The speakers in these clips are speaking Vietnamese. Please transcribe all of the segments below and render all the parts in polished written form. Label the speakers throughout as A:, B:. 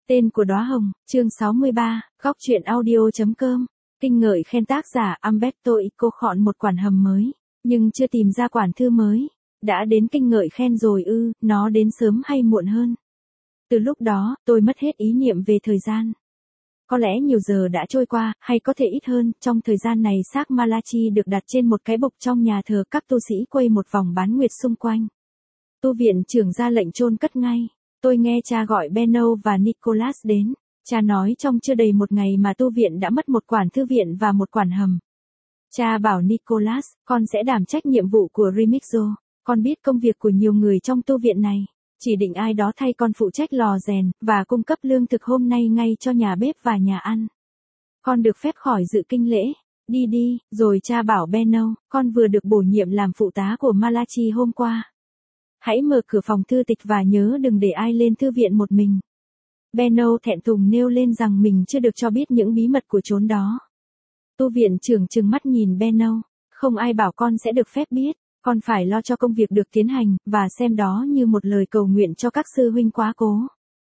A: Tên của đóa hồng, chương 63, góc truyện audio.com. Kinh ngợi khen tác giả Umberto Eco chọn một quản hầm mới, nhưng chưa tìm ra quản thư mới. Đã đến kinh ngợi khen rồi ư, nó đến sớm hay muộn hơn. Từ lúc đó, tôi mất hết ý niệm về thời gian. Có lẽ nhiều giờ đã trôi qua, hay có thể ít hơn, trong thời gian này xác Malachi được đặt trên một cái bục trong nhà thờ, các tu sĩ quay một vòng bán nguyệt xung quanh. Tu viện trưởng ra lệnh chôn cất ngay. Tôi nghe cha gọi Benno và Nicholas đến. Cha nói trong chưa đầy một ngày mà tu viện đã mất một quản thư viện và một quản hầm. Cha bảo Nicholas, con sẽ đảm trách nhiệm vụ của Remigio. Con biết công việc của nhiều người trong tu viện này. Chỉ định ai đó thay con phụ trách lò rèn, và cung cấp lương thực hôm nay ngay cho nhà bếp và nhà ăn. Con được phép khỏi dự kinh lễ. Đi đi, rồi cha bảo Benno, con vừa được bổ nhiệm làm phụ tá của Malachi hôm qua. Hãy mở cửa phòng thư tịch và nhớ đừng để ai lên thư viện một mình. Benno thẹn thùng nêu lên rằng mình chưa được cho biết những bí mật của chốn đó. Tu viện trưởng trừng mắt nhìn Benno, không ai bảo con sẽ được phép biết, con phải lo cho công việc được tiến hành, và xem đó như một lời cầu nguyện cho các sư huynh quá cố.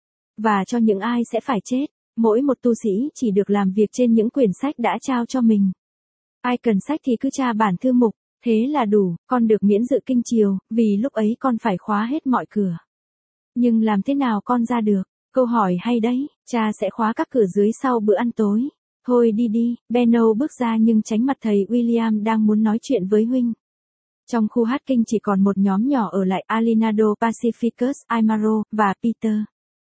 A: Và cho những ai sẽ phải chết, mỗi một tu sĩ chỉ được làm việc trên những quyển sách đã trao cho mình. Ai cần sách thì cứ tra bản thư mục. Thế là đủ, con được miễn dự kinh chiều, vì lúc ấy con phải khóa hết mọi cửa. Nhưng làm thế nào con ra được? Câu hỏi hay đấy, cha sẽ khóa các cửa dưới sau bữa ăn tối. Thôi đi đi, Benno bước ra nhưng tránh mặt thầy William đang muốn nói chuyện với huynh. Trong khu hát kinh chỉ còn một nhóm nhỏ ở lại, Alinado, Pacificus, Aymaro, và Peter.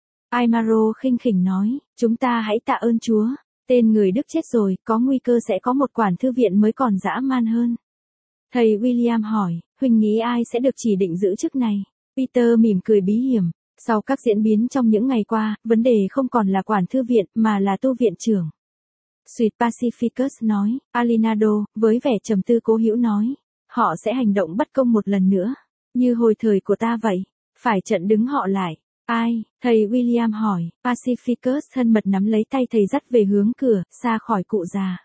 A: Aymaro khinh khỉnh nói, chúng ta hãy tạ ơn Chúa, tên người Đức chết rồi, có nguy cơ sẽ có một quản thư viện mới còn dã man hơn. Thầy William hỏi, huynh nghĩ ai sẽ được chỉ định giữ chức này? Peter mỉm cười bí hiểm. Sau các diễn biến trong những ngày qua, vấn đề không còn là quản thư viện, mà là tu viện trưởng. Sweet Pacificus nói, Alinado, với vẻ trầm tư cố hữu nói, họ sẽ hành động bất công một lần nữa, như hồi thời của ta vậy, phải chặn đứng họ lại. Ai? Thầy William hỏi. Pacificus thân mật nắm lấy tay thầy dắt về hướng cửa, xa khỏi cụ già.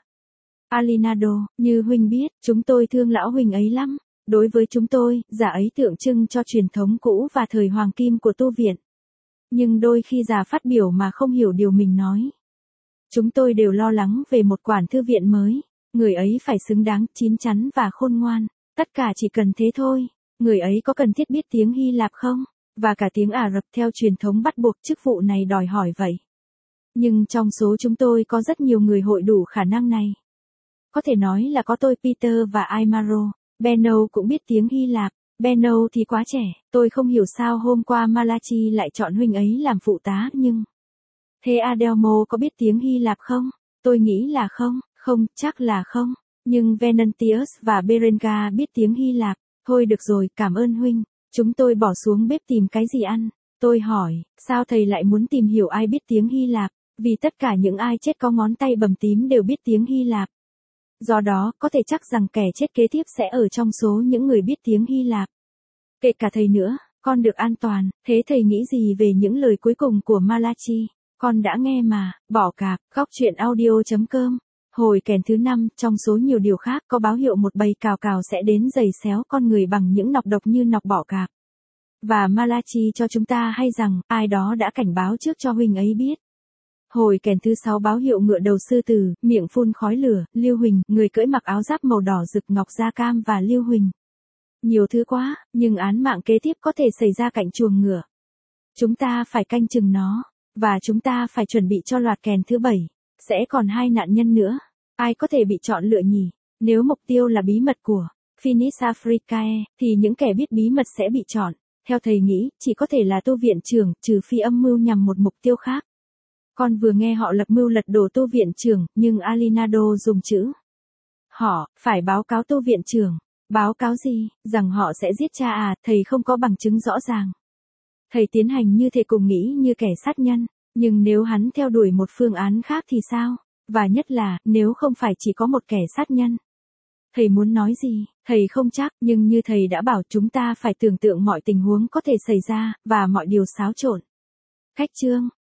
A: Alinado, như huynh biết, chúng tôi thương lão huynh ấy lắm. Đối với chúng tôi, già ấy tượng trưng cho truyền thống cũ và thời hoàng kim của tu viện. Nhưng đôi khi già phát biểu mà không hiểu điều mình nói. Chúng tôi đều lo lắng về một quản thư viện mới. Người ấy phải xứng đáng, chín chắn và khôn ngoan. Tất cả chỉ cần thế thôi. Người ấy có cần thiết biết tiếng Hy Lạp không? Và cả tiếng Ả Rập theo truyền thống bắt buộc, chức vụ này đòi hỏi vậy. Nhưng trong số chúng tôi có rất nhiều người hội đủ khả năng này. Có thể nói là có tôi, Peter và Aymaro. Benno cũng biết tiếng Hy Lạp. Benno thì quá trẻ, tôi không hiểu sao hôm qua Malachi lại chọn huynh ấy làm phụ tá, nhưng... Thế Adelmo có biết tiếng Hy Lạp không? Tôi nghĩ là không, chắc là không. Nhưng Venantius và Berenga biết tiếng Hy Lạp. Thôi được rồi, cảm ơn huynh. Chúng tôi bỏ xuống bếp tìm cái gì ăn. Tôi hỏi, sao thầy lại muốn tìm hiểu ai biết tiếng Hy Lạp? Vì tất cả những ai chết có ngón tay bầm tím đều biết tiếng Hy Lạp. Do đó, có thể chắc rằng kẻ chết kế tiếp sẽ ở trong số những người biết tiếng Hy Lạp. Kể cả thầy nữa, con được an toàn. Thế thầy nghĩ gì về những lời cuối cùng của Malachi? Con đã nghe mà, bỏ cạp, góc truyện audio.com. Hồi kèn thứ 5, trong số nhiều điều khác có báo hiệu một bầy cào cào sẽ đến giày xéo con người bằng những nọc độc như nọc bọ cạp. Và Malachi cho chúng ta hay rằng, ai đó đã cảnh báo trước cho huynh ấy biết. Hồi kèn thứ 6 báo hiệu ngựa đầu sư tử, miệng phun khói lửa, Lưu Huỳnh, người cưỡi mặc áo giáp màu đỏ rực ngọc da cam và Lưu Huỳnh. Nhiều thứ quá, nhưng án mạng kế tiếp có thể xảy ra cạnh chuồng ngựa. Chúng ta phải canh chừng nó, và chúng ta phải chuẩn bị cho loạt kèn thứ 7. Sẽ còn 2 nạn nhân nữa. Ai có thể bị chọn lựa nhỉ? Nếu mục tiêu là bí mật của Finis Africae, thì những kẻ biết bí mật sẽ bị chọn. Theo thầy nghĩ, chỉ có thể là tu viện trưởng, trừ phi âm mưu nhằm một mục tiêu khác. Con vừa nghe họ lập mưu lật đổ tu viện trưởng, nhưng Alinado dùng chữ. Họ, phải báo cáo tu viện trưởng. Báo cáo gì? Rằng họ sẽ giết cha à, thầy không có bằng chứng rõ ràng. Thầy tiến hành như thể cùng nghĩ như kẻ sát nhân. Nhưng nếu hắn theo đuổi một phương án khác thì sao? Và nhất là, nếu không phải chỉ có một kẻ sát nhân. Thầy muốn nói gì? Thầy không chắc, nhưng như thầy đã bảo chúng ta phải tưởng tượng mọi tình huống có thể xảy ra, và mọi điều xáo trộn. Khách chương.